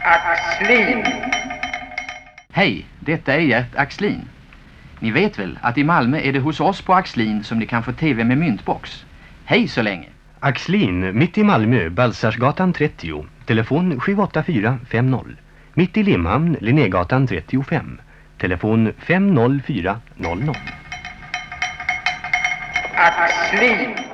Axlin. Hej, detta är Gert Axlin. Ni vet väl att i Malmö är det hos oss på Axlin som ni kan få tv med myntbox. Hej så länge. Axlin, mitt i Malmö, Balsarsgatan 30, telefon 78450. Mitt i Limhamn, Linnégatan 35, telefon 50400. Axlin.